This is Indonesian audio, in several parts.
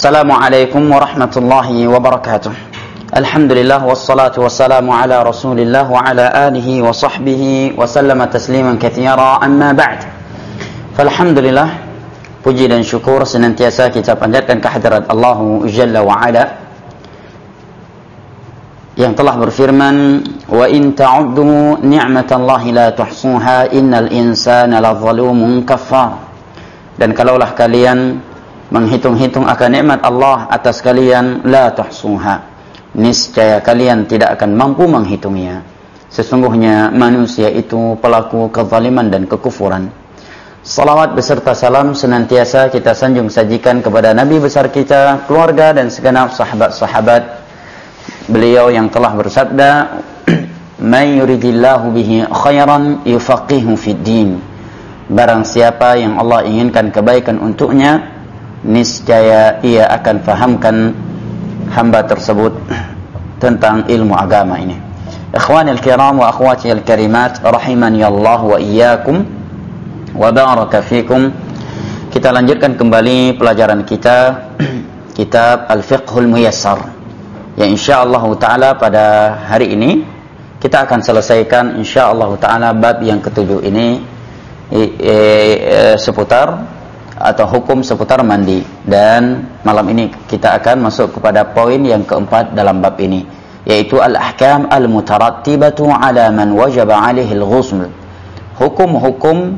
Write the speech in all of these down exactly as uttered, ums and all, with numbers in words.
Assalamualaikum warahmatullahi wabarakatuh. Alhamdulillah wassalatu wassalamu ala Rasulillah wa ala alihi wa sahbihi wa sallama tasliman katsira, amma ba'd. Falhamdulillah, puji dan syukur senantiasa kita panjatkan kehadirat Allah Jalla wa Ala yang telah berfirman, wa in ta'uddu ni'matallahi la tuhsuha innal insana ladzalumun kafar. Dan kalaulah kalian menghitung-hitung akan nikmat Allah atas kalian, la tuhsuha, niscaya kalian tidak akan mampu menghitungnya. Sesungguhnya manusia itu pelaku kezaliman dan kekufuran. Salawat beserta salam senantiasa kita sanjung sajikan kepada Nabi besar kita, keluarga dan segenap sahabat-sahabat beliau yang telah bersabda, "May yuridillahu bihi khairan yufaqihu fid din." Barang siapa yang Allah inginkan kebaikan untuknya, niscaya ia akan fahamkan hamba tersebut tentang ilmu agama ini. Ikhwanil kiram wa akhwatil karimat, rahimani Allah wa iyyakum wa baraka fikum. Kita lanjutkan kembali pelajaran kita kitab Al-Fiqhul Muyassar, yang insyaallah taala pada hari ini kita akan selesaikan insyaallah taala bab yang ketujuh ini, e, e, e, seputar atau hukum seputar mandi. Dan malam ini kita akan masuk kepada poin yang keempat dalam bab ini, yaitu al-ahkam al-mutarattibatu ala man wajaba alaihi al-ghusl. Hukum-hukum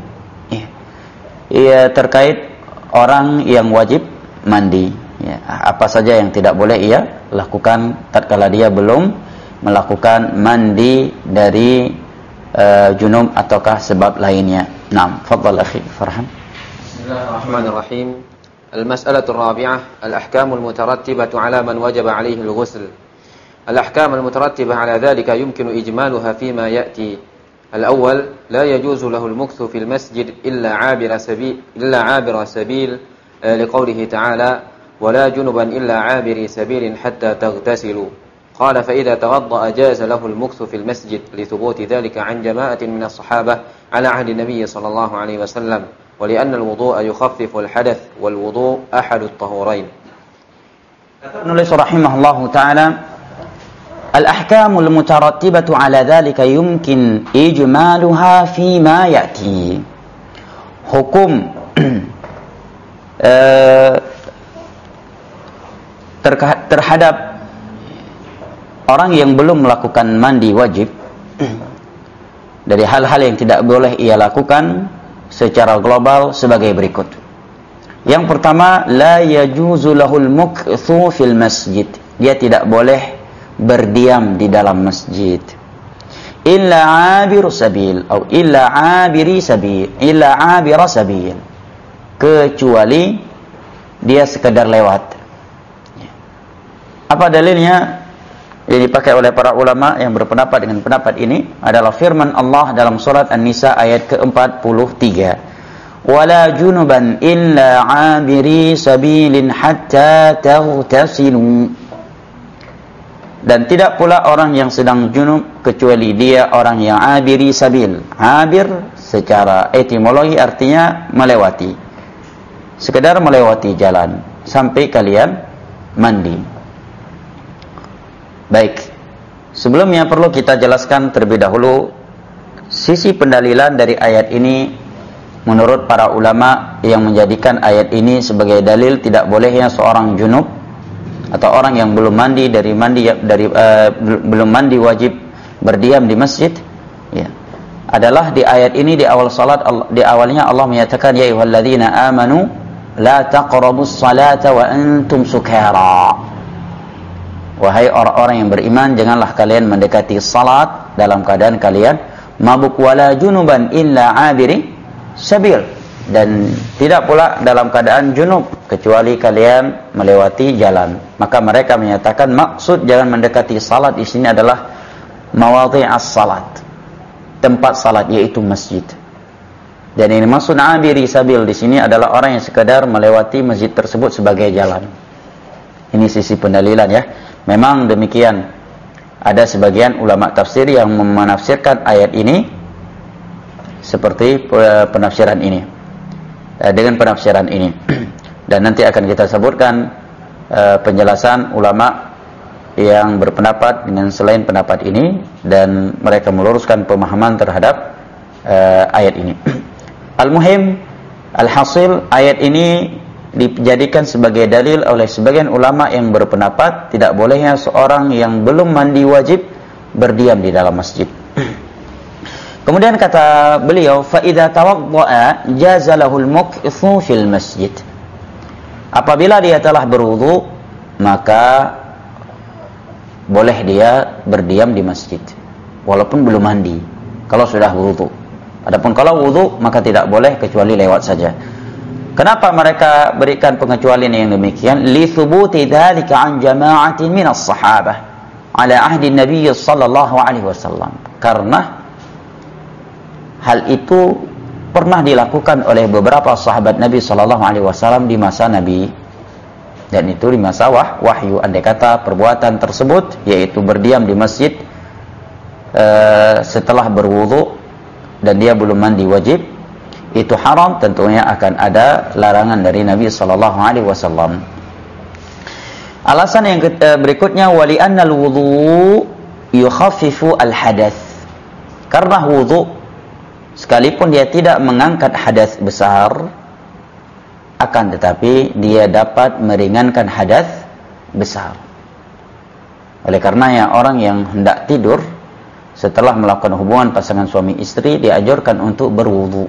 ya, terkait orang yang wajib mandi, ya, apa saja yang tidak boleh ia lakukan tatkala dia belum melakukan mandi dari uh, junub ataukah sebab lainnya. Naam, fadhal akhi Farhan. بسم الله الرحمن الرحيم. المسألة الرابعة: الأحكام المترتبة على من وجب عليه الغسل. الأحكام المترتبة على ذلك يمكن إجمالها فيما يأتي. الأول: لا يجوز له المكث في المسجد إلا عابر سبيل إلا عابر سبيل لقوله تعالى: ولا جنبا إلا عابري سبيل حتى تغتسلوا. قال: فإذا توضأ جاز له المكث في المسجد لثبوت ذلك عن جماعة من الصحابة على عهد النبي صلى الله عليه وسلم. ولأن الوضوء يخفف الحدث والوضوء أحد الطهورين. Nulis rahimahullahu ta'ala, al-ahkamul mutarattibatu ala dhalika yumkin ijmaluha fima ya'ti. Hukum uh, terhadap orang yang belum melakukan mandi wajib dari hal-hal yang tidak boleh ia lakukan secara global sebagai berikut. Yang pertama, la yajuzu lahul mukthu fil masjid. Dia tidak boleh berdiam di dalam masjid. Illa abiru sabil atau illa abiri sabil, illa abira sabil. Kecuali dia sekedar lewat. Apa dalilnya? Yang dipakai oleh para ulama yang berpendapat dengan pendapat ini adalah firman Allah dalam surat An-Nisa ayat ke empat puluh tiga. Wala junuban illa abiri sabilin hatta taghtasilu. Dan tidak pula orang yang sedang junub kecuali dia orang yang abiri sabil. Abir secara etimologi artinya melewati, sekedar melewati jalan sampai kalian mandi. Baik, sebelumnya perlu kita jelaskan terlebih dahulu sisi pendalilan dari ayat ini menurut para ulama yang menjadikan ayat ini sebagai dalil tidak bolehnya seorang junub atau orang yang belum mandi dari mandi dari uh, belum mandi wajib berdiam di masjid, ya, adalah di ayat ini di awal salat, di awalnya Allah menyatakan, ya ayyuhalladzina amanu la taqrabus salata wa antum sukara. Wahai orang-orang yang beriman, janganlah kalian mendekati salat dalam keadaan kalian mabuk. Wala junuban illa abiri sabil. Dan tidak pula dalam keadaan junub kecuali kalian melewati jalan. Maka mereka menyatakan maksud jangan mendekati salat di sini adalah mawadhi'as salat, tempat salat, yaitu masjid. Dan ini maksud abiri sabil di sini adalah orang yang sekadar melewati masjid tersebut sebagai jalan. Ini sisi pendalilan, ya. Memang demikian. Ada sebagian ulama tafsir yang menafsirkan ayat ini seperti penafsiran ini, dengan penafsiran ini. Dan nanti akan kita sebutkan uh, penjelasan ulama yang berpendapat dengan selain pendapat ini, dan mereka meluruskan pemahaman terhadap uh, ayat ini. Al-muhim, al-hasil, ayat ini dijadikan sebagai dalil oleh sebagian ulama yang berpendapat tidak bolehnya seorang yang belum mandi wajib berdiam di dalam masjid. Kemudian kata beliau, fa idza tawaddaa jaza lahul mukithu fil masjid. Apabila dia telah berwudu, maka boleh dia berdiam di masjid walaupun belum mandi kalau sudah wudu. Adapun kalau wudu maka tidak boleh kecuali lewat saja. Kenapa mereka berikan pengecualian yang demikian? Li thubuti dzalika an jama'atin min as-sahabah ala ahdi Nabi sallallahu alaihi wasallam. Karena hal itu pernah dilakukan oleh beberapa sahabat Nabi sallallahu alaihi wasallam di masa Nabi. Dan itu di masa wah, wahyu. Andai kata perbuatan tersebut, yaitu berdiam di masjid uh, setelah berwudu dan dia belum mandi wajib, itu haram, tentunya akan ada larangan dari Nabi sallallahu alaihi wasallam. Alasan yang berikutnya, wali annal wudu yukhaffifu al-hadath. Karena wudu sekalipun dia tidak mengangkat hadas besar, akan tetapi dia dapat meringankan hadas besar. Oleh karenanya orang yang hendak tidur setelah melakukan hubungan pasangan suami istri dianjurkan untuk berwudu,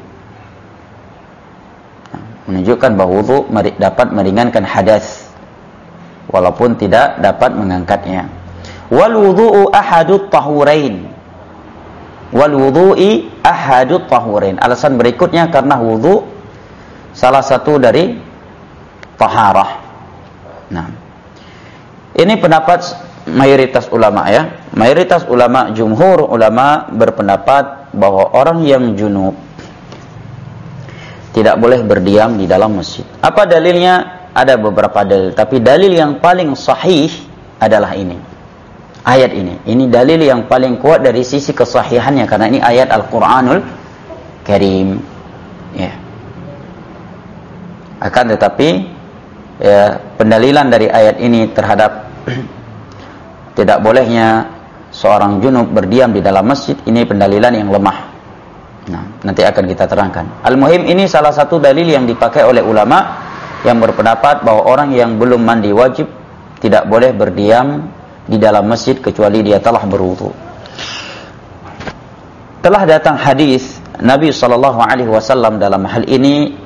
menunjukkan bahwa wudu dapat meringankan hadas walaupun tidak dapat mengangkatnya. Wal wudu'u ahadut tahurain. Wal wudu'i ahadut tahurain. Alasan berikutnya karena wudu salah satu dari taharah. Nah, ini pendapat mayoritas ulama ya. Mayoritas ulama, jumhur ulama berpendapat bahwa orang yang junub tidak boleh berdiam di dalam masjid. Apa dalilnya? Ada beberapa dalil, tapi dalil yang paling sahih adalah ini. Ayat ini. Ini dalil yang paling kuat dari sisi kesahihannya karena ini ayat Al-Qur'anul Karim. Ya. Akan tetapi ya, pendalilan dari ayat ini terhadap tidak bolehnya seorang junub berdiam di dalam masjid, ini pendalilan yang lemah. Nah, nanti akan kita terangkan. Al-muhim, ini salah satu dalil yang dipakai oleh ulama yang berpendapat bahwa orang yang belum mandi wajib tidak boleh berdiam di dalam masjid kecuali dia telah berwudu. Telah datang hadis Nabi sallallahu alaihi wasallam dalam hal ini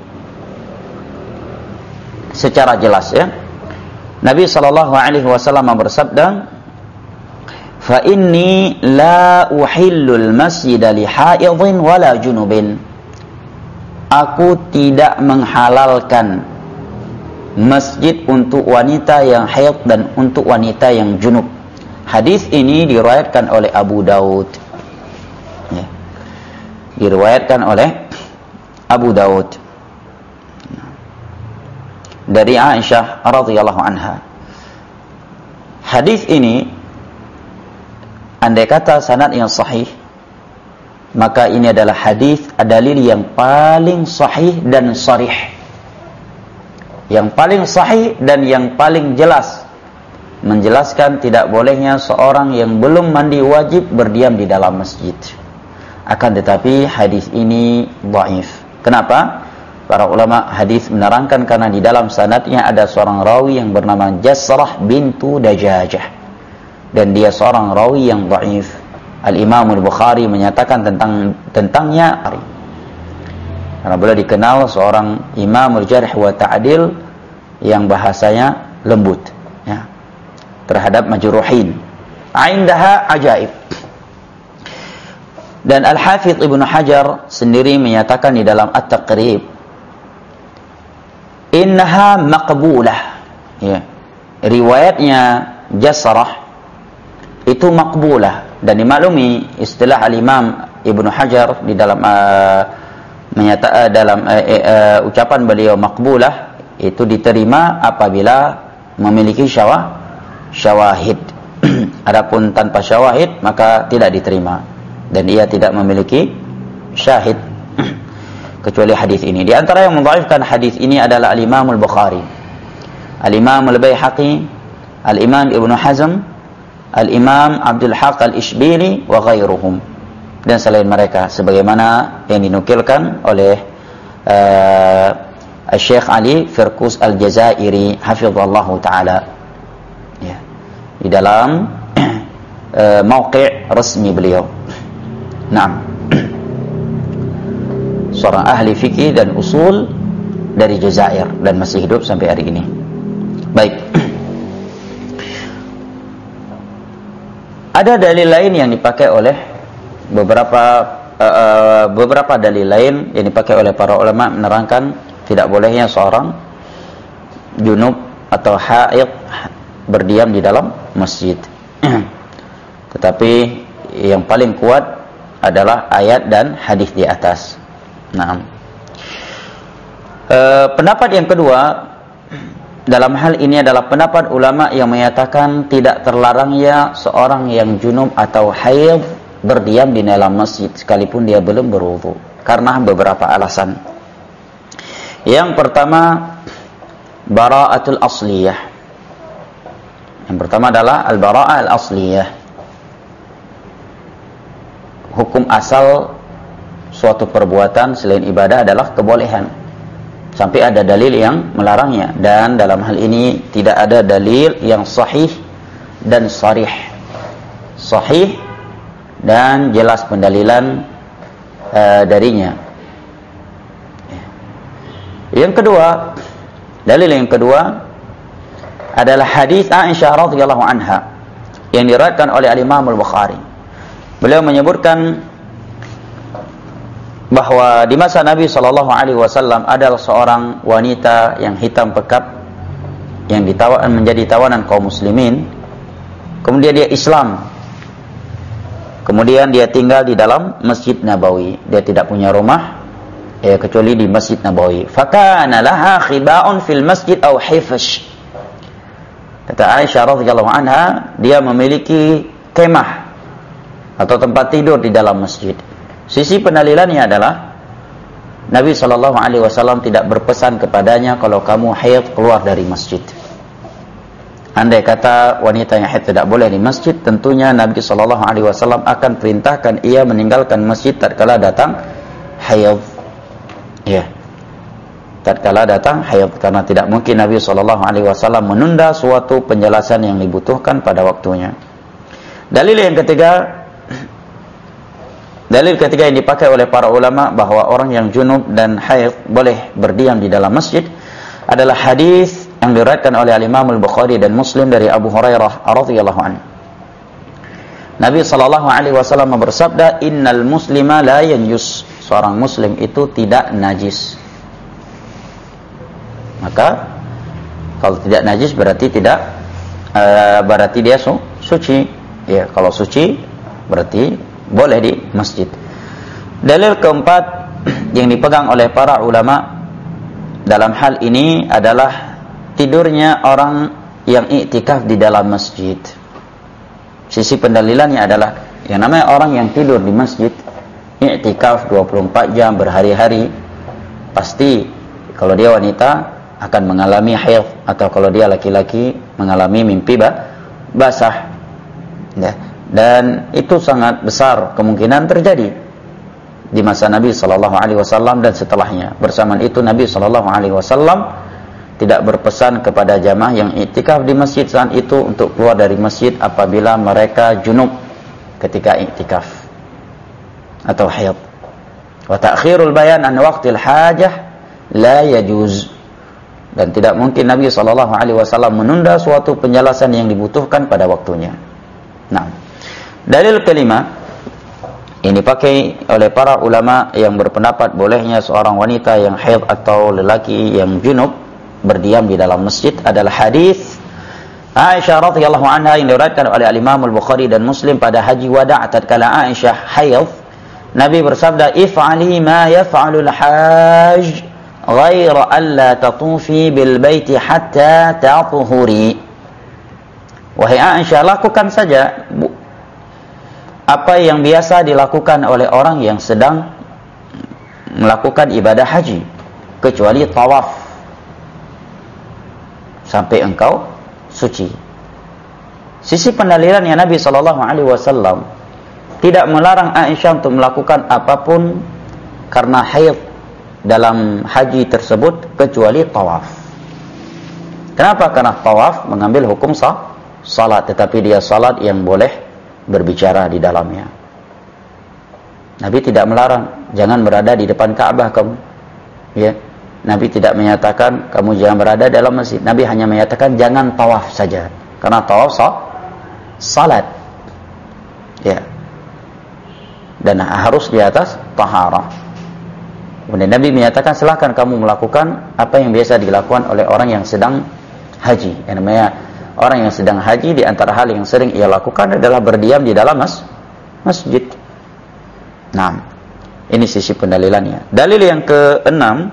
secara jelas ya. Nabi sallallahu alaihi wasallam bersabda, "Fa inni la uhillul masjida li haidhin wala junubin." Aku tidak menghalalkan masjid untuk wanita yang haid dan untuk wanita yang junub. Hadis ini diriwayatkan oleh Abu Daud. Ya. Diriwayatkan oleh Abu Daud dari Aisyah radhiyallahu anha. Hadis ini andai kata sanad yang sahih, maka ini adalah hadis dalil yang paling sahih dan sharih. Yang paling sahih dan yang paling jelas menjelaskan tidak bolehnya seorang yang belum mandi wajib berdiam di dalam masjid. Akan tetapi hadis ini dhaif. Kenapa? Para ulama hadis menerangkan karena di dalam sanadnya ada seorang rawi yang bernama Jasrah bintu Dajajah, dan dia seorang rawi yang dhaif. Al-Imam Al-Bukhari menyatakan tentang tentangnya karena beliau dikenal seorang imam al-jarh wa ta'dil yang bahasanya lembut ya, terhadap majruhin. Aindaha ajaib. Dan Al-Hafidh Ibnu Hajar sendiri menyatakan di dalam At-Taqrib, innaha maqbulah ya. Riwayatnya Jasrah itu maqbulah, dan dimaklumi istilah Al-Imam Ibnu Hajar di dalam uh, menyata uh, dalam uh, uh, ucapan beliau maqbulah itu diterima apabila memiliki syawah syawahid. Adapun tanpa syawahid maka tidak diterima, dan ia tidak memiliki syahid kecuali hadis ini. Di antara yang mendhaifkan hadis ini adalah Al-Imam Al-Bukhari. Al-Imam Al-Baihaqi, Al-Imam Ibn Hazm, Al-Imam Abdul Haq Al-Ishbili wa ghairuhum, dan selain mereka sebagaimana yang dinukilkan oleh uh, Syekh Ali Firkus Al-Jazairi hafizallahu taala, ya, di dalam uh, mauqi' resmi beliau. Naam. Seorang ahli fikih dan usul dari Jazair dan masih hidup sampai hari ini. Baik. Ada dalil lain yang dipakai oleh beberapa uh, beberapa dalil lain yang dipakai oleh para ulama menerangkan tidak bolehnya seorang junub atau haid berdiam di dalam masjid. Tetapi yang paling kuat adalah ayat dan hadis di atas. Nah, uh, pendapat yang kedua dalam hal ini adalah pendapat ulama yang menyatakan tidak terlarangnya seorang yang junub atau haid berdiam di dalam masjid sekalipun dia belum berwudu karena beberapa alasan. Yang pertama, bara'atul asliyah. Yang pertama adalah al-bara'ah al-asliyah. Hukum asal suatu perbuatan selain ibadah adalah kebolehan sampai ada dalil yang melarangnya, dan dalam hal ini tidak ada dalil yang sahih dan sharih, sahih dan jelas pendalilan uh, darinya. Yang kedua, dalil yang kedua adalah hadis Aisyah radhiyallahu anha yang diriwayatkan oleh Al-Imam Al-Bukhari. Beliau menyebutkan bahwa di masa Nabi shallallahu alaihi wasallam adalah seorang wanita yang hitam pekat yang ditawan menjadi tawanan kaum muslimin. Kemudian dia Islam. Kemudian dia tinggal di dalam Masjid Nabawi. Dia tidak punya rumah ya, kecuali di Masjid Nabawi. Fakana laha khiba'un fil masjid aw hifash. Kata Aisyah radhiyallahu anha, dia memiliki kemah atau tempat tidur di dalam masjid. Sisi pendalilannya adalah Nabi shallallahu alaihi wasallam tidak berpesan kepadanya kalau kamu haid keluar dari masjid. Andai kata wanita yang haid tidak boleh di masjid, tentunya Nabi shallallahu alaihi wasallam akan perintahkan ia meninggalkan masjid tatkala datang haid. Ya, tatkala datang haid, karena tidak mungkin Nabi shallallahu alaihi wasallam menunda suatu penjelasan yang dibutuhkan pada waktunya. Dalil yang ketiga, dalil ketiga yang dipakai oleh para ulama bahwa orang yang junub dan haid boleh berdiam di dalam masjid adalah hadis yang diriwayatkan oleh Al-Imam Al-Bukhari dan Muslim dari Abu Hurairah radhiyallahu anhu. Nabi sallallahu alaihi wasallam bersabda, "Innal muslima la yanjus." Seorang muslim itu tidak najis. Maka kalau tidak najis berarti tidak uh, berarti dia su suci. Ya, kalau suci berarti boleh di masjid. Dalil keempat yang dipegang oleh para ulama dalam hal ini adalah tidurnya orang yang iktikaf di dalam masjid. Sisi pendalilannya adalah yang namanya orang yang tidur di masjid iktikaf dua puluh empat jam berhari-hari, pasti kalau dia wanita akan mengalami haid, atau kalau dia laki-laki mengalami mimpi basah. Ya. Dan itu sangat besar kemungkinan terjadi di masa Nabi shallallahu alaihi wasallam dan setelahnya. Bersamaan itu Nabi shallallahu alaihi wasallam tidak berpesan kepada jamaah yang iktikaf di masjid saat itu untuk keluar dari masjid apabila mereka junub ketika iktikaf atau haid. Wa ta'khirul bayan an waqtil hajah la yajuz. Dan tidak mungkin Nabi shallallahu alaihi wasallam menunda suatu penjelasan yang dibutuhkan pada waktunya. Nah, dalil kelima yang dipakai oleh para ulama yang berpendapat bolehnya seorang wanita yang haid atau lelaki yang junub berdiam di dalam masjid adalah hadis Aisyah radhiyallahu anha yang diriwayatkan oleh Al-Imam Al-Bukhari dan Muslim pada haji wada' tatkala Aisyah haid. Nabi bersabda, "If'ali ma yaf'alul hajj ghaira alla tatufi bil baiti hatta ta'tuhuri." Wahai Aisyah, lakukan saja apa yang biasa dilakukan oleh orang yang sedang melakukan ibadah haji, kecuali tawaf. sampai engkau suci. Sisi pendalilannya Nabi sallallahu alaihi wasallam tidak melarang Aisyah untuk melakukan apapun karena haid dalam haji tersebut kecuali tawaf. Kenapa? Karena tawaf mengambil hukum sah, salat, tetapi dia salat yang boleh berbicara di dalamnya. Nabi tidak melarang, jangan berada di depan Ka'bah kamu. Ya. Nabi tidak menyatakan kamu jangan berada dalam masjid. Nabi hanya menyatakan jangan tawaf saja. Karena tawaf sah, salat. Ya. Dan harus di atas taharah. Kemudian Nabi menyatakan silahkan kamu melakukan apa yang biasa dilakukan oleh orang yang sedang haji. Yang namanya orang yang sedang haji, di antara hal yang sering ia lakukan adalah berdiam di dalam mas masjid. Nah, ini sisi pendalilannya. Dalil yang keenam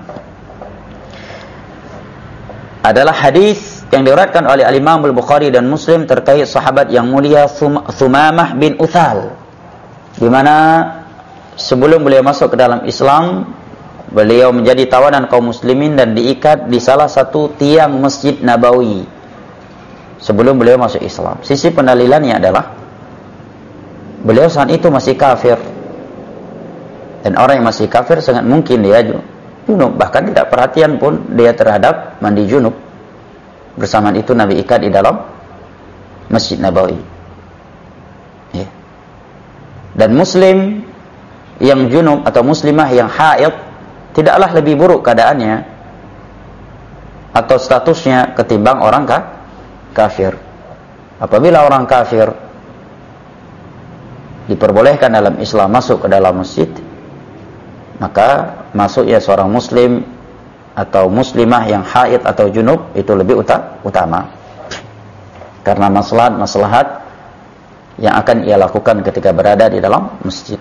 adalah hadis yang diriwayatkan oleh Al-Imam Al-Bukhari dan Muslim terkait sahabat yang mulia Thumamah bin Uthal, di mana sebelum beliau masuk ke dalam Islam, beliau menjadi tawanan kaum muslimin dan diikat di salah satu tiang Masjid Nabawi sebelum beliau masuk Islam. Sisi pendalilannya adalah beliau saat itu masih kafir, dan orang yang masih kafir sangat mungkin dia junub, bahkan tidak perhatian pun dia terhadap mandi junub. Bersamaan itu Nabi ikat di dalam Masjid Nabawi. Ya. Dan muslim yang junub atau muslimah yang haid tidaklah lebih buruk keadaannya atau statusnya ketimbang orang ka kafir. Apabila orang kafir diperbolehkan dalam Islam masuk ke dalam masjid, maka masuknya seorang muslim atau muslimah yang haid atau junub itu lebih utama, karena maslahat-maslahat yang akan ia lakukan ketika berada di dalam masjid.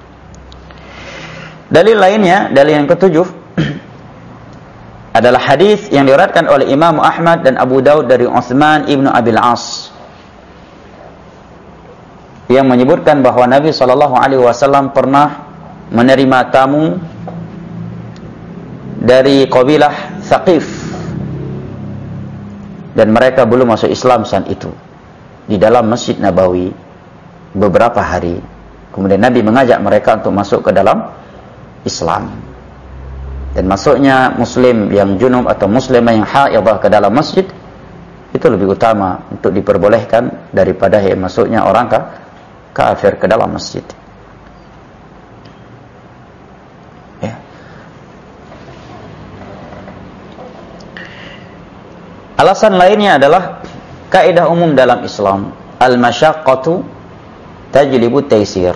Dalil lainnya, dalil yang ketujuh adalah hadis yang diriwayatkan oleh Imam Ahmad dan Abu Daud dari Utsman ibnu Abil As yang menyebutkan bahwa Nabi sallallahu alaihi wasallam pernah menerima tamu dari kabilah Thaqif, dan mereka belum masuk Islam saat itu, di dalam Masjid Nabawi beberapa hari. Kemudian Nabi mengajak mereka untuk masuk ke dalam Islam. Dan masuknya muslim yang junub atau muslimah yang haidah ke dalam masjid itu lebih utama untuk diperbolehkan daripada yang masuknya orang kafir ke dalam masjid. Ya. Alasan lainnya adalah kaidah umum dalam Islam, al-masyaqqatu tajlibu taysir.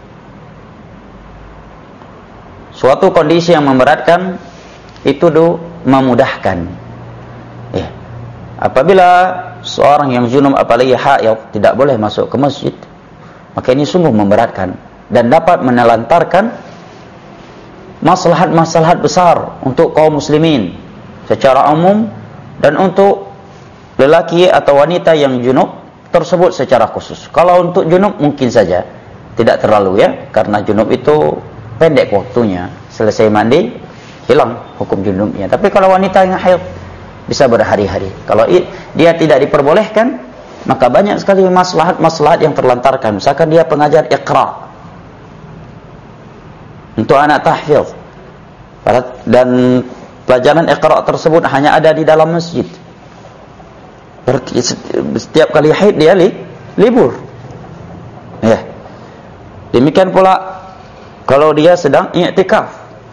Suatu kondisi yang memberatkan itu do memudahkan. Ya. Apabila seorang yang junub apalagi haid tidak boleh masuk ke masjid, maka ini sungguh memberatkan dan dapat menelantarkan maslahat-maslahat besar untuk kaum muslimin secara umum dan untuk lelaki atau wanita yang junub tersebut secara khusus. Kalau untuk junub mungkin saja tidak terlalu, ya, karena junub itu pendek waktunya, selesai mandi hilang hukum junubnya. Tapi kalau wanita yang haid bisa berhari-hari. Kalau dia tidak diperbolehkan, maka banyak sekali maslahat-maslahat yang terlantarkan. Misalkan dia pengajar Iqra untuk anak tahfidz, dan pelajaran Iqra tersebut hanya ada di dalam masjid. Setiap kali haid dia li, libur. Ya. Demikian pula kalau dia sedang i'tikaf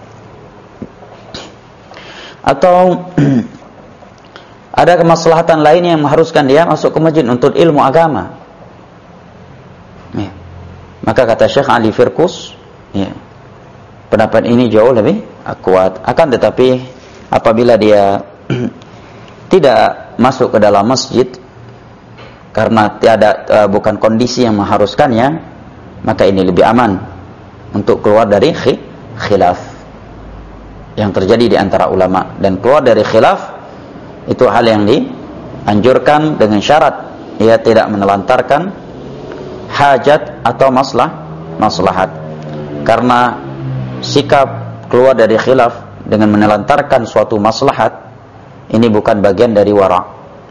atau ada kemaslahatan lain yang mengharuskan dia masuk ke masjid untuk ilmu agama, ya, maka kata Syekh Ali Firkus, ya, pendapat ini jauh lebih kuat. Akan tetapi apabila dia tidak masuk ke dalam masjid karena tiada uh, bukan kondisi yang mengharuskannya, maka ini lebih aman untuk keluar dari khilaf yang terjadi di antara ulama. Dan keluar dari khilaf itu hal yang dianjurkan dengan syarat ia tidak menelantarkan hajat atau maslah maslahat. Karena sikap keluar dari khilaf dengan menelantarkan suatu maslahat ini bukan bagian dari wara,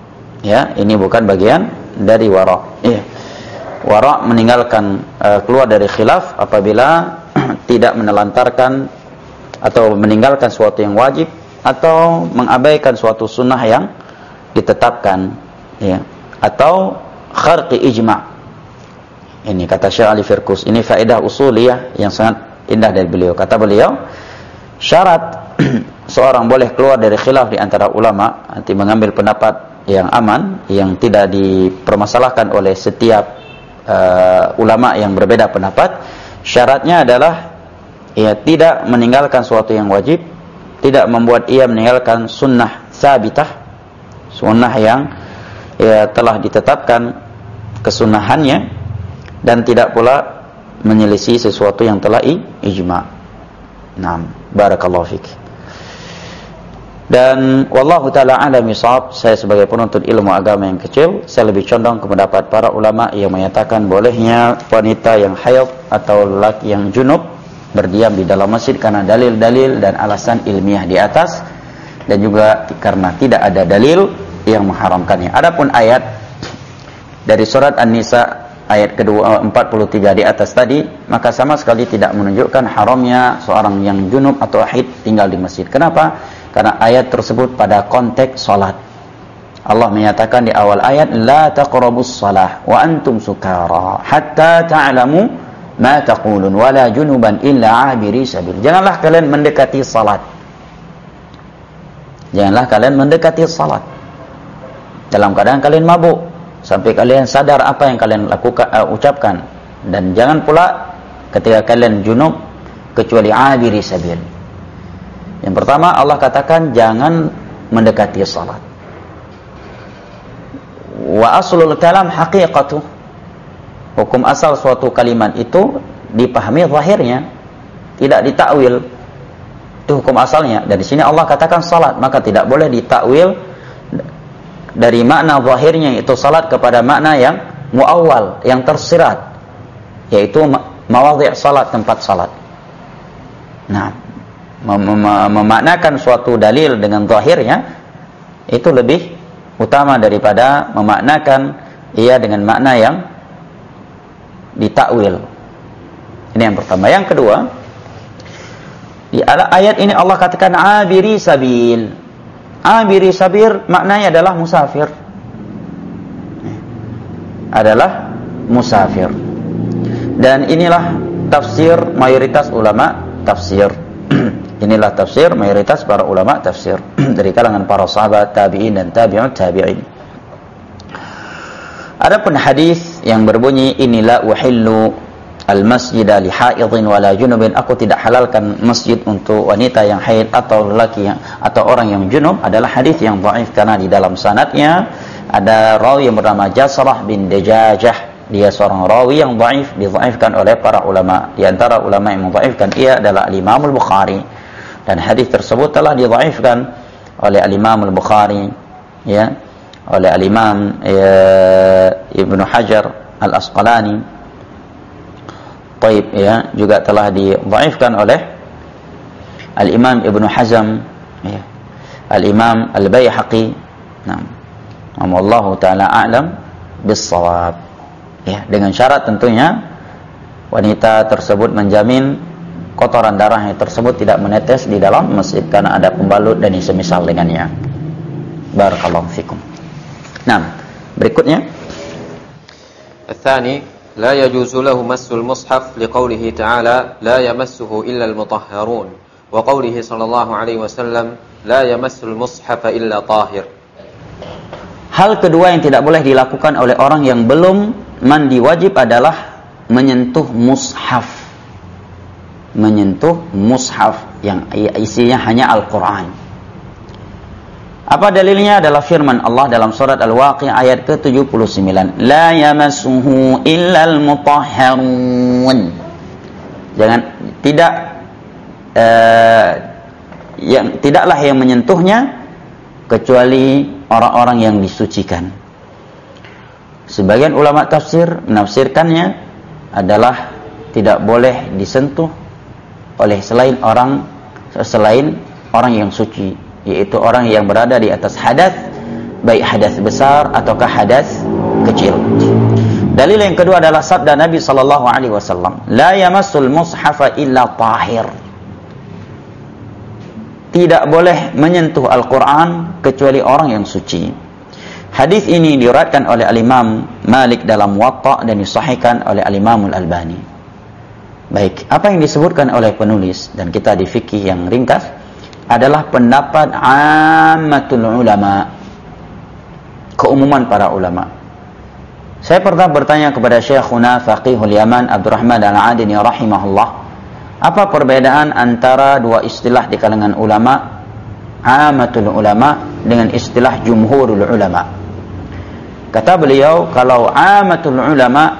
Ya, ini bukan bagian dari wara'. Ya. Wara' meninggalkan uh, keluar dari khilaf apabila tidak menelantarkan atau meninggalkan suatu yang wajib atau mengabaikan suatu sunnah yang ditetapkan, ya, atau kharqi ijma'. Ini kata Syekh Ali Firkus, ini faedah usuliyah yang sangat indah dari beliau. Kata beliau, syarat seorang boleh keluar dari khilaf di antara ulama, nanti mengambil pendapat yang aman, yang tidak dipermasalahkan oleh setiap uh, ulama yang berbeda pendapat. Syaratnya adalah ia tidak meninggalkan suatu yang wajib, tidak membuat ia meninggalkan sunnah sabitah, sunnah yang ia telah ditetapkan kesunahannya, dan tidak pula menyelisih sesuatu yang telah ijma'. Naam, barakallahu fik. Dan wallahu taala alam bisawab, saya sebagai penuntut ilmu agama yang kecil, saya lebih condong ke pendapat para ulama yang menyatakan bolehnya wanita yang haid atau lelaki yang junub berdiam di dalam masjid karena dalil-dalil dan alasan ilmiah di atas, dan juga karena tidak ada dalil yang mengharamkannya. Adapun ayat dari surat An-Nisa ayat kedua empat puluh tiga di atas tadi, maka sama sekali tidak menunjukkan haramnya seorang yang junub atau haid tinggal di masjid. Kenapa? Karena ayat tersebut pada konteks salat. Allah menyatakan di awal ayat, la taqrabus shalah wa antum sukara hatta ta'lamu ma taqulun wa la junuban illa 'abiri sabil. Janganlah kalian mendekati salat. Janganlah kalian mendekati salat dalam keadaan kalian mabuk, sampai kalian sadar apa yang kalian lakukan, uh, ucapkan. Dan jangan pula ketika kalian junub kecuali 'abiri sabil. Yang pertama Allah katakan jangan mendekati salat. Wa aslul kalam haqiqatuh. Hukum asal suatu kalimat itu dipahami zahirnya, tidak ditakwil. Itu hukum asalnya. Dan di sini Allah katakan salat, maka tidak boleh ditakwil dari makna zahirnya itu salat kepada makna yang muawwal, yang tersirat, yaitu mawadhi' salat, tempat salat. Nah, mem mem memaknakan suatu dalil dengan zahirnya itu lebih utama daripada memaknakan ia dengan makna yang ditakwil. Ini yang pertama. Yang kedua, di ayat ini Allah katakan abiri sabil. Abiri sabil maknanya adalah musafir. Adalah musafir. Dan inilah tafsir mayoritas ulama tafsir. Inilah tafsir mayoritas para ulama tafsir dari kalangan para sahabat, tabi'in dan tabi'ut tabi'in. Adapun hadis yang berbunyi inilah uhillu al-masjida li haidin wala junubin, aku tidak halalkan masjid untuk wanita yang haid atau lelaki yang atau orang yang junub, adalah hadis yang dhaif karena di dalam sanadnya ada rawi yang bernama Jasrah bin Dajajah. Dia seorang rawi yang dhaif, didhaifkan oleh para ulama. Di antara ulama yang mendhaifkan ia adalah Imam Al-Bukhari. Dan hadis tersebut telah didhaifkan oleh Al-Imam Al-Bukhari, ya, oleh Al-Imam ya, Ibnu Hajar Al-Asqalani. Taib, ya, juga telah didhaifkan oleh Al-Imam Ibnu Hazm, ya, Al-Imam Al-Baihaqi. Nah, wallahu taala a'lam bis-shawab. Ya, dengan syarat tentunya wanita tersebut menjamin kotoran darahnya tersebut tidak menetes di dalam masjid karena ada pembalut dan yang semisal dengannya. Barakallahu fikum. Nah, berikutnya الثاني لا يجوز له مس المصحف لقوله تعالى لا يمسه إلا المطهرون وقوله صلى الله عليه وسلم لا يمس المصحف إلا طاهر. Hal kedua yang tidak boleh dilakukan oleh orang yang belum mandi wajib adalah menyentuh mushaf. Menyentuh mushaf yang isinya hanya Al-Quran. Apa dalilnya? Adalah firman Allah dalam surat Al-Waqi'ah ayat ke tujuh puluh sembilan. La yamassuhu illal mutahharun. Jangan, tidak uh, yang tidaklah yang menyentuhnya kecuali orang-orang yang disucikan. Sebagian ulama tafsir menafsirkannya adalah tidak boleh disentuh oleh selain orang selain orang yang suci, yaitu orang yang berada di atas hadas baik hadas besar ataukah hadas kecil. Dalil yang kedua adalah sabda Nabi sallallahu alaihi wasallam, la yamassul mushafa illa tahir. Tidak boleh menyentuh Al-Qur'an kecuali orang yang suci. Hadis ini diriwayatkan oleh Al-Imam Malik dalam Muwatta dan disahihkan oleh Al-Imam Al-Albani. Baik, apa yang disebutkan oleh penulis dan kita di fikih yang ringkas adalah pendapat ammatul ulama, keumuman para ulama. Saya pernah bertanya kepada Syekhuna Faqihul Yaman Abdurrahman Al-Adini rahimahullah, apa perbedaan antara dua istilah di kalangan ulama, ammatul ulama dengan istilah jumhurul ulama? Kata beliau, kalau ammatul ulama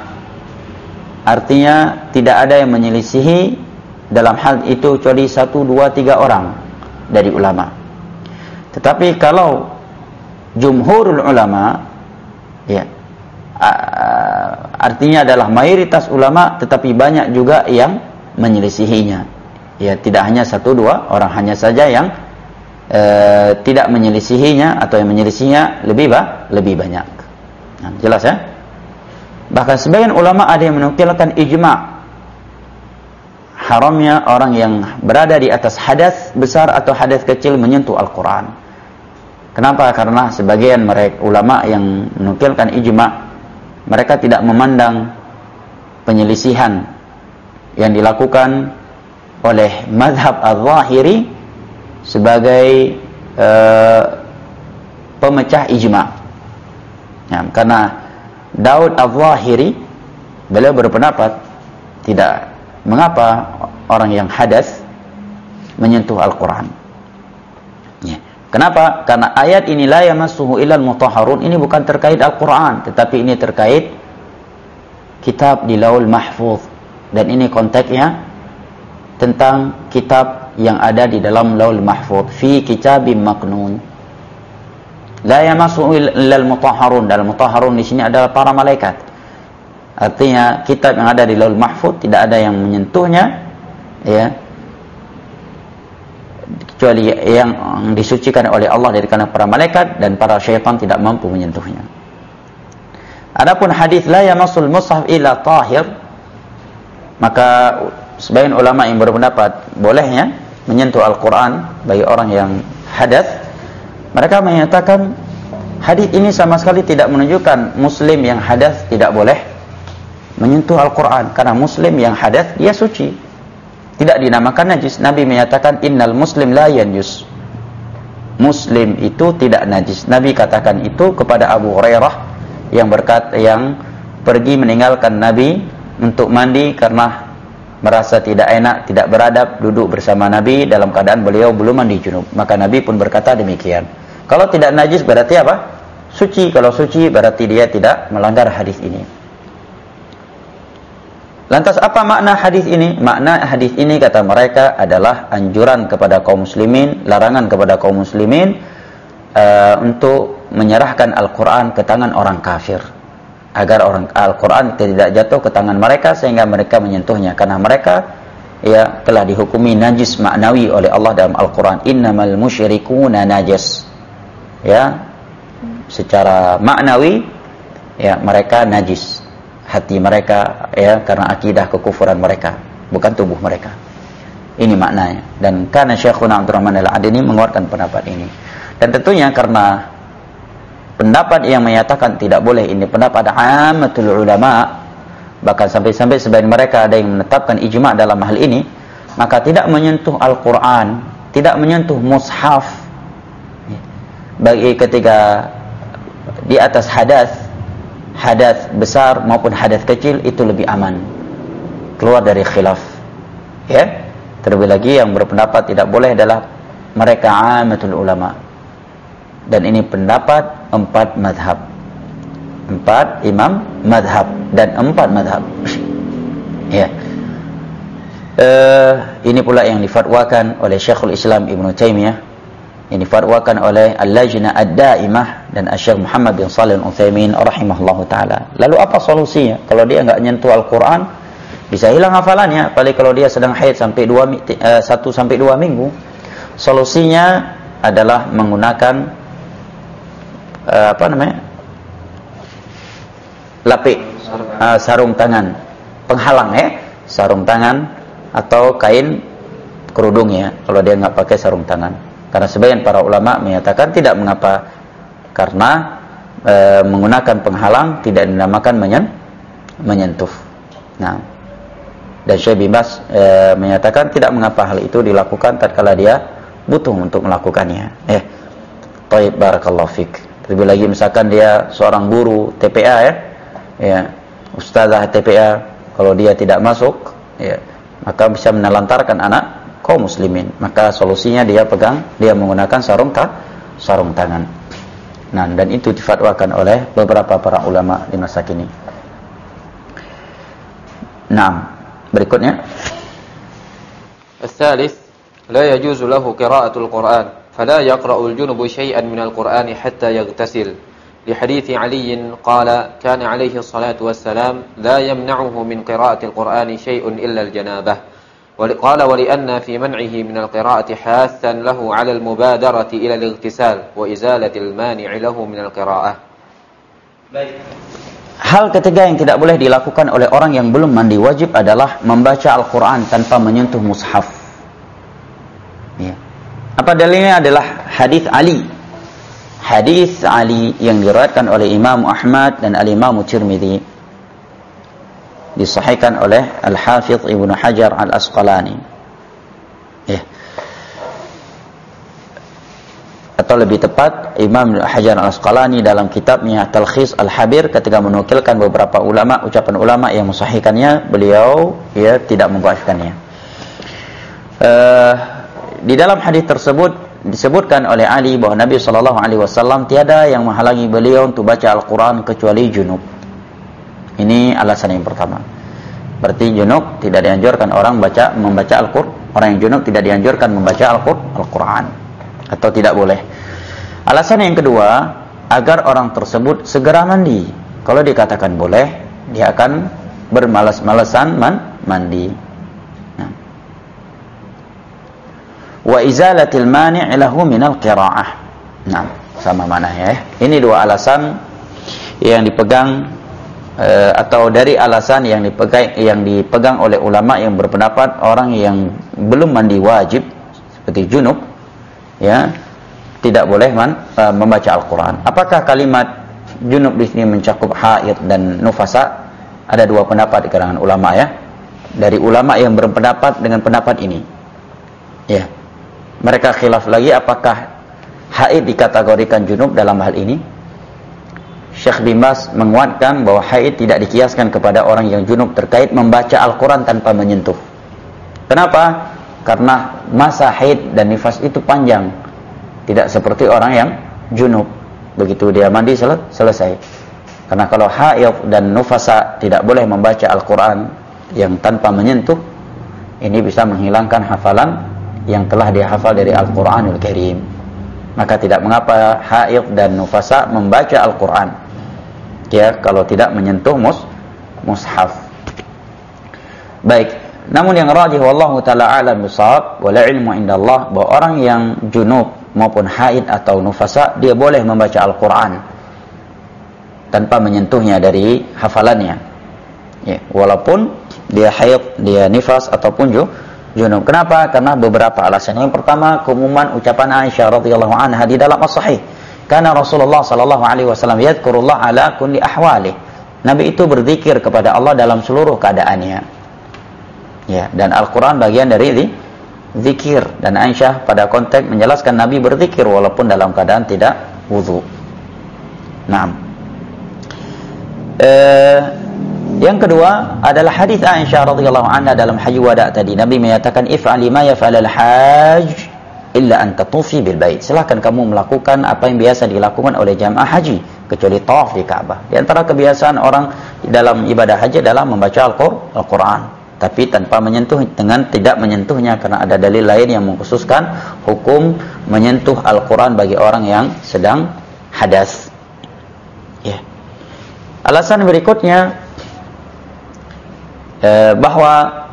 artinya tidak ada yang menyelisihi dalam hal itu kecuali satu, dua, tiga orang dari ulama. Tetapi kalau jumhurul ulama, ya, artinya adalah mayoritas ulama, tetapi banyak juga yang menyelisihinya. Ya, tidak hanya satu dua orang hanya saja yang e, tidak menyelisihinya, atau yang menyelisihinya lebih bah, lebih banyak. Nah, jelas ya? Bahkan sebagian ulama ada yang menukilkan ijma' haramnya orang yang berada di atas hadas besar atau hadas kecil menyentuh Al-Quran. Kenapa? Karena sebagian mereka ulama yang menukilkan ijma', mereka tidak memandang penyelisihan yang dilakukan oleh mazhab al-Zahiri sebagai uh, pemecah ijma'. Ya, karena Daud al-Zahiri, beliau berpendapat tidak mengapa orang yang hadas menyentuh Al-Quran. Ya. Kenapa? Karena ayat ini la yamassuhu illal mutahharun, ini bukan terkait Al-Quran, tetapi ini terkait kitab di Laul Mahfuz, dan ini konteksnya tentang kitab yang ada di dalam Laul Mahfuz, fi kitabim maknun. La yamassuhu illal mutahharun, dan mutahharun di sini adalah para malaikat. Artinya kitab yang ada di Laul Mahfuz tidak ada yang menyentuhnya, ya, kecuali yang disucikan oleh Allah dari kalangan para malaikat, dan para syaitan tidak mampu menyentuhnya. Adapun hadis la yamassul mushaf illa tahir, maka sebagian ulama yang berpendapat bolehnya menyentuh Al-Quran bagi orang yang hadas, mereka menyatakan hadis ini sama sekali tidak menunjukkan muslim yang hadas tidak boleh menyentuh Al-Quran, karena muslim yang hadas dia suci, tidak dinamakan najis. Nabi menyatakan innal muslim la yanjus, muslim itu tidak najis. Nabi katakan itu kepada Abu Hurairah yang berkata, yang pergi meninggalkan Nabi untuk mandi karena merasa tidak enak, tidak beradab duduk bersama Nabi dalam keadaan beliau belum mandi junub. Maka Nabi pun berkata demikian. Kalau tidak najis berarti apa? Suci. Kalau suci berarti dia tidak melanggar hadis ini. Lantas apa makna hadis ini? Makna hadis ini kata mereka adalah anjuran kepada kaum muslimin, larangan kepada kaum muslimin uh, untuk menyerahkan Al-Quran ke tangan orang kafir, agar orang Al-Quran tidak jatuh ke tangan mereka sehingga mereka menyentuhnya, karena mereka ya telah dihukumi najis maknawi oleh Allah dalam Al-Quran. Innamal musyrikuna najas. Ya, secara maknawi ya mereka najis, hati mereka ya, karena akidah kekufuran mereka, bukan tubuh mereka. Ini maknanya. Dan karena Syekhuna Abdurrahman Al-Adini mengeluarkan pendapat ini, dan tentunya karena pendapat yang menyatakan tidak boleh ini pendapat ammatul ulama, bahkan sampai-sampai sebagian mereka ada yang menetapkan ijma' dalam hal ini, maka tidak menyentuh Al-Quran, tidak menyentuh mushaf bagi ketika di atas hadas, hadas besar maupun hadas kecil, itu lebih aman, keluar dari khilaf. Ya, terlebih lagi yang berpendapat tidak boleh adalah mereka ammatul ulama, dan ini pendapat empat madhab, empat imam madhab dan empat madhab. Ya, uh, ini pula yang difatwakan oleh Syekhul Islam Ibnu Taimiyah, ini difatwakan oleh Al-Lajnah Ad-Daimah dan Syekh Muhammad bin Shalih Al-Utsaimin rahimahullahu taala. Lalu apa solusinya? Kalau dia enggak nyentuh Al-Quran, bisa hilang hafalannya, apalagi kalau dia sedang haid sampai dua satu sampai dua minggu. Solusinya adalah menggunakan uh, apa namanya? Lapik, uh, sarung tangan, penghalang ya, sarung tangan atau kain kerudung ya, kalau dia nggak pakai sarung tangan. Karena sebagian para ulama menyatakan tidak mengapa, karena e, menggunakan penghalang tidak dinamakan menyen, menyentuh. Nah, dan Syekh bin Baz e, menyatakan tidak mengapa hal itu dilakukan tatkala dia butuh untuk melakukannya. Eh, Taib barakallahu fik. Terlebih lagi misalkan dia seorang guru T P A ya, ya, ustazah T P A, kalau dia tidak masuk, ya, maka bisa menelantarkan anak kaum muslimin, maka solusinya dia pegang, dia menggunakan sarung ta, sarung tangan. Nah, dan itu difatwakan oleh beberapa para ulama di masa kini. Nah, berikutnya. الثالث لا يجوز له قراءة القرآن فلا يقرأ الجنب شيئا من القرآن حتى يغتسل لحديث علي قال كان عليه الصلاة والسلام لا يمنعه من قراءة القرآن شيء إلا الجنابة. قال ولأن في منعه من القراءة حاثا له على المبادرة إلى الاغتسال وإزالة المانع له من القراءة. Hal ketiga yang tidak boleh dilakukan oleh orang yang belum mandi wajib adalah membaca Al-Quran tanpa menyentuh mushaf. Ya. Apa dalilnya? Adalah hadis Ali. Hadis Ali yang diriwayatkan oleh Imam Ahmad dan Al-Imam Tirmidzi, disahihkan oleh Al-Hafidh Ibnu Hajar Al-Asqalani. Ya. Atau lebih tepat, Imam Hajar Al-Asqalani dalam kitabnya Talkhis Al-Habir ketika menukilkan beberapa ulama, ucapan ulama yang mensahihkannya, beliau ya tidak mendhaifkannya. Uh, di dalam hadis tersebut disebutkan oleh Ali bahwa Nabi sallallahu alaihi wasallam tiada yang menghalangi beliau untuk baca Al-Qur'an kecuali junub. Ini alasan yang pertama. Berarti junub tidak dianjurkan orang baca membaca Al-Qur'an. Orang yang junub tidak dianjurkan membaca Al-Qur'an atau tidak boleh. Alasan yang kedua, agar orang tersebut segera mandi. Kalau dikatakan boleh, dia akan bermalas-malasan man, mandi. Nah. Wa izalatil mani' lahu minal qira'ah. Nah, sama mananya ya. Ini dua alasan yang dipegang Uh, atau dari alasan yang dipegang yang dipegang oleh ulama yang berpendapat orang yang belum mandi wajib seperti junub ya tidak boleh man, uh, membaca Al-Qur'an. Apakah kalimat junub di sini mencakup haid dan nufasa? Ada dua pendapat di kalangan ulama ya. Dari ulama yang berpendapat dengan pendapat ini. Ya. Mereka khilaf lagi apakah haid dikategorikan junub dalam hal ini? Syekh bin Baz menguatkan bahwa haid tidak dikiaskan kepada orang yang junub terkait membaca Al-Quran tanpa menyentuh. Kenapa? Karena masa haid dan nifas itu panjang. Tidak seperti orang yang junub. Begitu dia mandi sel selesai. Karena kalau haid dan nufasa tidak boleh membaca Al-Quran yang tanpa menyentuh, ini bisa menghilangkan hafalan yang telah dihafal dari Al-Quranul Karim. Maka tidak mengapa haid dan nufasa membaca Al-Quran ya kalau tidak menyentuh mus mushaf. Baik, namun yang rajih wallahu taala alam bisawab wal ilmu indallah, bahwa orang yang junub maupun haid atau nufasa dia boleh membaca Al-Quran tanpa menyentuhnya dari hafalannya ya, walaupun dia haid, dia nifas ataupun junub. Kenapa? Karena beberapa alasan. Yang pertama, keumuman ucapan Aisyah radhiyallahu anha di dalam as-sahih, karena Rasulullah sallallahu alaihi wasallam yadhkurullah ala kulli ahwalih. Nabi itu berzikir kepada Allah dalam seluruh keadaannya. Ya, dan Al-Qur'an bagian dari zikir, dan Aisyah pada konteks menjelaskan Nabi berzikir walaupun dalam keadaan tidak wudu. Naam. Eh Yang kedua adalah hadis Aisyah radhiyallahu anha dalam haji wada tadi. Nabi menyatakan if'ali ma yaf'alul hajj illa an tatufi bil bait. Silakan kamu melakukan apa yang biasa dilakukan oleh jamaah haji kecuali tawaf di Ka'bah. Di antara kebiasaan orang dalam ibadah haji adalah membaca Al-Qur'an, tapi tanpa menyentuh, dengan tidak menyentuhnya, karena ada dalil lain yang mengkhususkan hukum menyentuh Al-Qur'an bagi orang yang sedang hadas. Ya. Alasan berikutnya eh, bahwa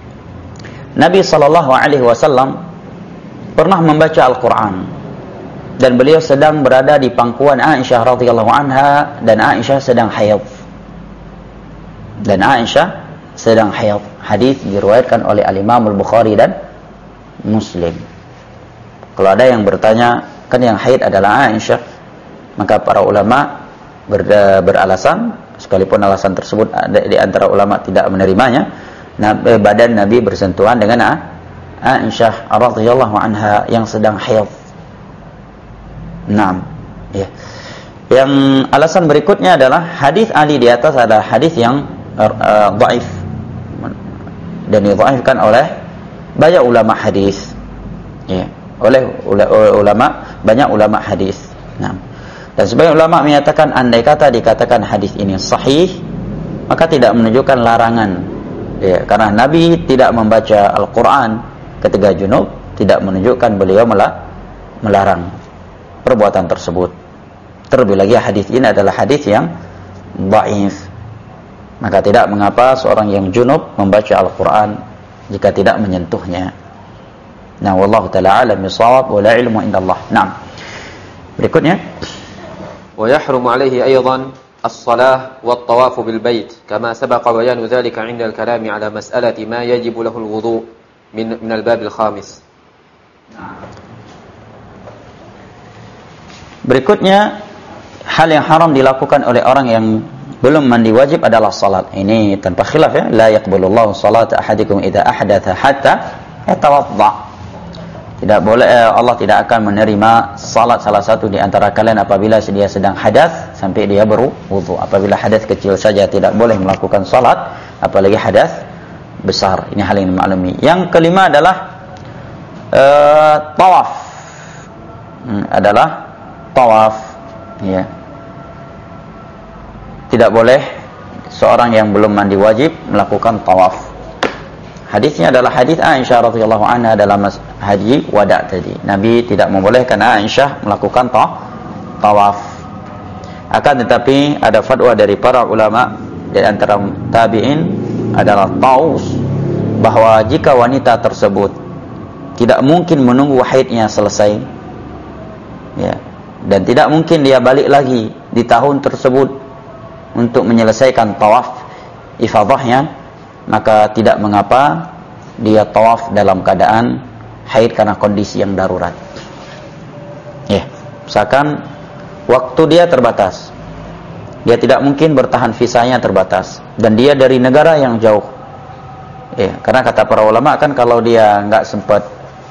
Nabi sallallahu alaihi wasallam pernah membaca Al-Quran dan beliau sedang berada di pangkuan Aisyah radhiyallahu anha, dan Aisyah sedang haid. Dan Aisyah sedang haid. Hadis diriwayatkan oleh Al-Imam Al-Bukhari dan Muslim. Kalau ada yang bertanya, kan yang haid adalah Aisyah, maka para ulama ber, beralasan, sekalipun alasan tersebut ada di antara ulama tidak menerimanya, badan Nabi bersentuhan dengan Aisyah radhiyallahu anha yang sedang haid. Naam, ya. Yang alasan berikutnya adalah hadis Ali di atas adalah hadis yang uh, dhaif dan didhaifkan oleh banyak ulama hadis. Ya, oleh ulama banyak ulama hadis. Naam. Dan sebagian ulama menyatakan andai kata dikatakan hadis ini sahih, maka tidak menunjukkan larangan. Ya, karena Nabi tidak membaca Al-Qur'an ketika junub, tidak menunjukkan beliau melarang perbuatan tersebut. Terlebih lagi hadis ini adalah hadis yang dhaif. Maka tidak mengapa seorang yang junub membaca Al-Qur'an jika tidak menyentuhnya. Nah, wallahu ta'ala a'lam bissawab wa la ilmu indallah. Naam. Berikutnya, wa yahrumu 'alaihi aidan as-salah wa at-tawaf bil bait kama sabaqa bayanu dhalika 'inda al-kalam 'ala mas'alati ma yajibu lahu al-wudu' min min al-bab al-khamis. Berikutnya, hal yang haram dilakukan oleh orang yang belum mandi wajib adalah salat. Ini tanpa khilaf ya, la yaqbalullahu salata ahadikum idza ahdatha hatta yatawadda. Tidak boleh, Allah tidak akan menerima salat salah satu di antara kalian apabila dia sedang hadas sampai dia berwudu. Apabila hadas kecil saja tidak boleh melakukan salat, apalagi hadas besar. Ini hal yang dimaklumi. Yang kelima adalah uh, tawaf. Hmm, adalah tawaf, ya. Tidak boleh seorang yang belum mandi wajib melakukan tawaf. Hadisnya adalah hadis Aisyah radhiyallahu anha dalam haji wada tadi. Nabi tidak membolehkan Aisyah melakukan tawaf. Akan tetapi ada fatwa dari para ulama di antara tabi'in adalah taus bahwa jika wanita tersebut tidak mungkin menunggu haidnya selesai, ya, dan tidak mungkin dia balik lagi di tahun tersebut untuk menyelesaikan tawaf ifadahnya, maka tidak mengapa dia tawaf dalam keadaan haid karena kondisi yang darurat. Ya, misalkan waktu dia terbatas, dia tidak mungkin bertahan visanya terbatas, dan dia dari negara yang jauh. Ya, karena kata para ulama kan kalau dia nggak sempat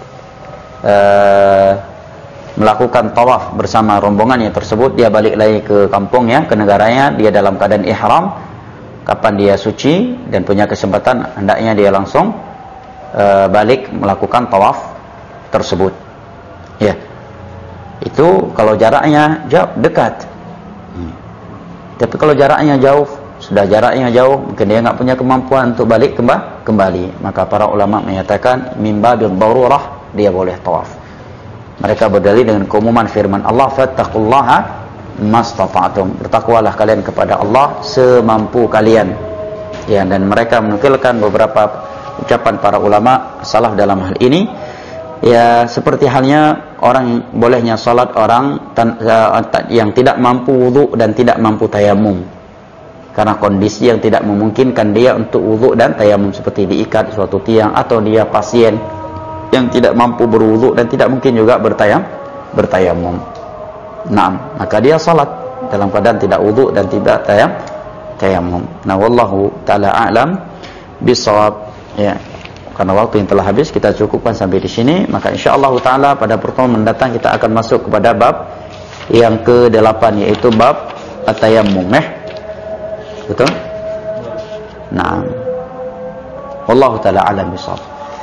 uh, melakukan tawaf bersama rombongannya tersebut, dia balik lagi ke kampungnya, ke negaranya, dia dalam keadaan ihram. Kapan dia suci dan punya kesempatan, hendaknya dia langsung uh, balik melakukan tawaf tersebut. Ya, itu kalau jaraknya jauh dekat. Hmm. Tapi kalau jaraknya jauh, sudah jaraknya jauh, mungkin dia nggak punya kemampuan untuk balik kembali, maka para ulama menyatakan mimba bil darurah, dia boleh tawaf. Mereka berdalil dengan keumuman firman Allah, fattaqullaha mastata'tum, bertakwalah kalian kepada Allah semampu kalian. Ya, dan mereka menukilkan beberapa ucapan para ulama salaf dalam hal ini. Ya, seperti halnya orang bolehnya salat orang tan, uh, yang tidak mampu wudu dan tidak mampu tayamum, karena kondisi yang tidak memungkinkan dia untuk wudu dan tayamum, seperti diikat suatu tiang, atau dia pasien yang tidak mampu berwudu dan tidak mungkin juga bertayam bertayamum. Naam, maka dia salat dalam keadaan tidak wudu dan tidak tayam tayamum. Nah, wallahu taala a'lam bisawab. Ya, karena waktu yang telah habis, kita cukupkan sampai di sini. Maka insyaallah taala pada pertemuan mendatang kita akan masuk kepada bab yang ke delapan, yaitu bab at-tayammum. Eh? Betul? Naam. Wallahu taala a'lam bisawab.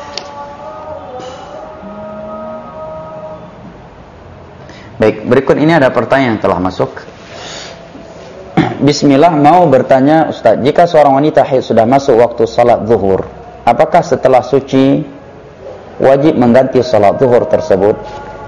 Baik, berikut ini ada pertanyaan yang telah masuk. Bismillah, mau bertanya Ustaz, jika seorang wanita haid sudah masuk waktu salat zuhur, apakah setelah suci wajib mengganti salat zuhur tersebut?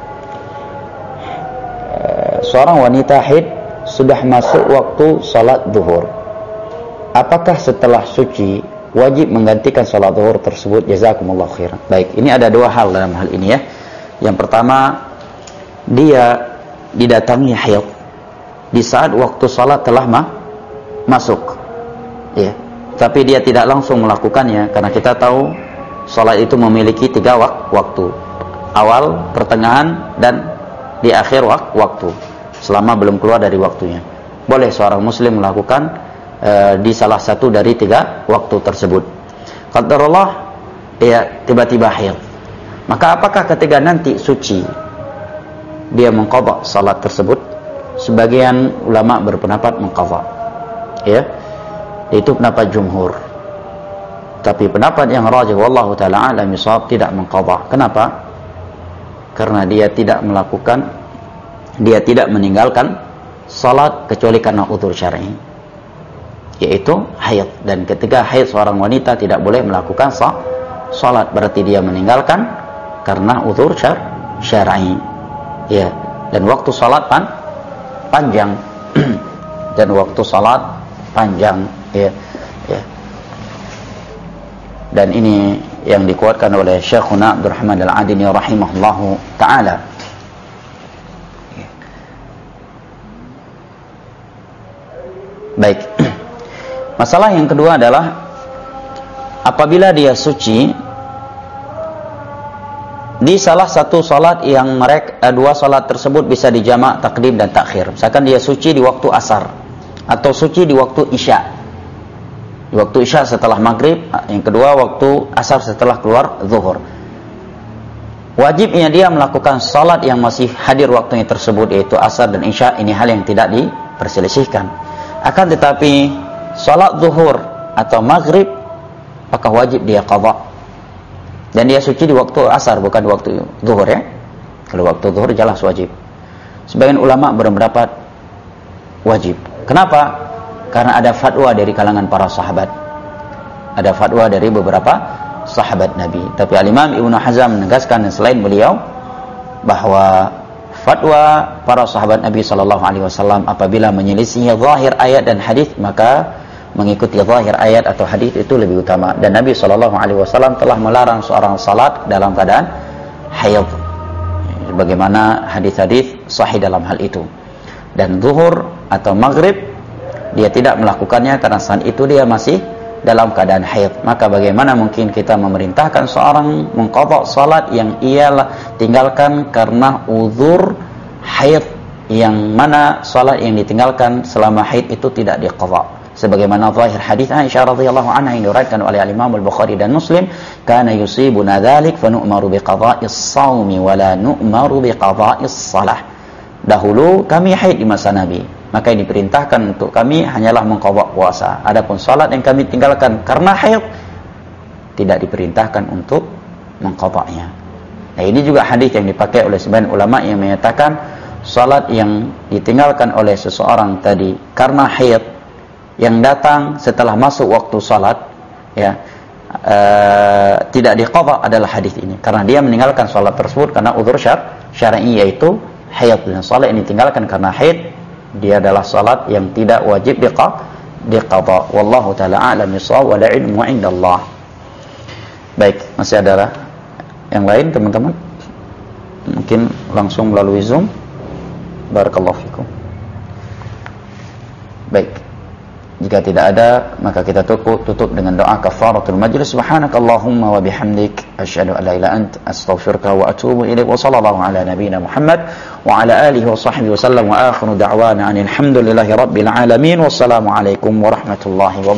Seorang wanita haid sudah masuk waktu salat zuhur, apakah setelah suci wajib menggantikan salat zuhur tersebut? Jazakumullah khairan. Baik, ini ada dua hal dalam hal ini ya. Yang pertama, dia didatangi haid di saat waktu salat telah ma masuk, ya, tapi dia tidak langsung melakukannya, karena kita tahu salat itu memiliki tiga wak waktu, awal, pertengahan, dan di akhir wak waktu. Selama belum keluar dari waktunya, boleh seorang muslim melakukan uh, di salah satu dari tiga waktu tersebut. Qadarullah, ya, tiba-tiba haid, maka apakah ketika nanti suci dia mengqadha salat tersebut? Sebagian ulama berpendapat mengqadha, ya, itu pendapat jumhur. Tapi pendapat yang rajih wallahu taala alam bisawab, tidak mengqadha. Kenapa? Karena dia tidak melakukan, dia tidak meninggalkan salat kecuali karena udzur syar'i, yaitu haid. Dan ketika haid seorang wanita tidak boleh melakukan salat, berarti dia meninggalkan karena udzur syar'i, ya. Dan waktu salat pan panjang dan waktu salat panjang, ya, ya. Dan ini yang dikuatkan oleh Syekhuna Abdurrahman Al-Adini rahimahullahu taala. Baik. Masalah yang kedua adalah apabila dia suci di salah satu salat yang mereka dua salat tersebut bisa dijamak takdim dan takhir. Misalkan dia suci di waktu asar atau suci di waktu isya. Di waktu isya setelah maghrib, yang kedua waktu asar setelah keluar zuhur. Wajibnya dia melakukan salat yang masih hadir waktunya tersebut, yaitu asar dan isya. Ini hal yang tidak diperselisihkan. Akan tetapi salat zuhur atau maghrib, apakah wajib dia qadha? Dan dia suci di waktu asar, bukan di waktu zuhur, ya. Kalau waktu zuhur jelas wajib. Sebagian ulama berpendapat wajib. Kenapa? Karena ada fatwa dari kalangan para sahabat. Ada fatwa dari beberapa sahabat Nabi. Tapi Al-Imam Ibnu Hazm menegaskan, dan selain beliau, bahwa fatwa para sahabat Nabi sallallahu alaihi wasallam apabila menyelisihi zahir ayat dan hadis, maka mengikuti zahir ayat atau hadis itu lebih utama. Dan Nabi sallallahu alaihi wasallam telah melarang seorang salat dalam keadaan haid, bagaimana hadis-hadis sahih dalam hal itu. Dan zuhur atau maghrib dia tidak melakukannya karena saat itu dia masih dalam keadaan haid. Maka bagaimana mungkin kita memerintahkan seorang mengqadha salat yang ia tinggalkan karena uzur haid, yang mana salat yang ditinggalkan selama haid itu tidak diqadha. Sebagaimana zahir hadis Aisyah radhiyallahu anha yang diriwayatkan oleh Imam Al-Bukhari dan Muslim, kana yusibuna dzalik fa nu'maru bi qadha'is shaumi wa la nu'maru bi qadha'is shalah. Dahulu kami haid di masa Nabi, maka yang diperintahkan untuk kami hanyalah mengqadha puasa. Adapun salat yang kami tinggalkan karena haid, tidak diperintahkan untuk mengqadhanya. Nah, ini juga hadis yang dipakai oleh sebagian ulama yang menyatakan salat yang ditinggalkan oleh seseorang tadi karena haid yang datang setelah masuk waktu salat, ya, uh, tidak diqadha adalah hadis ini, karena dia meninggalkan salat tersebut karena udzur syar'i, yaitu haid. Dan salat yang ditinggalkan karena haid, dia adalah salat yang tidak wajib diqadha. Wallahu taala a'lam bissawab, wal ilmu 'indallah. Baik, masih ada yang lain teman-teman? Mungkin langsung melalui Zoom. Barakallahu fikum. Baik. Jika tidak ada, maka kita tutup, tutup dengan doa kafaratul majlis. Subhanakallahumma wa bihamdik, asyhadu an la ilaha illa anta, astaghfiruka wa atubu ilaik. Wa sallallahu ala nabiyyina Muhammad wa ala alihi wa sahbihi wa sallam, wa akhiru da'wana alhamdulillahi rabbil alamin. Wassalamu alaikum warahmatullahi wabarakatuh.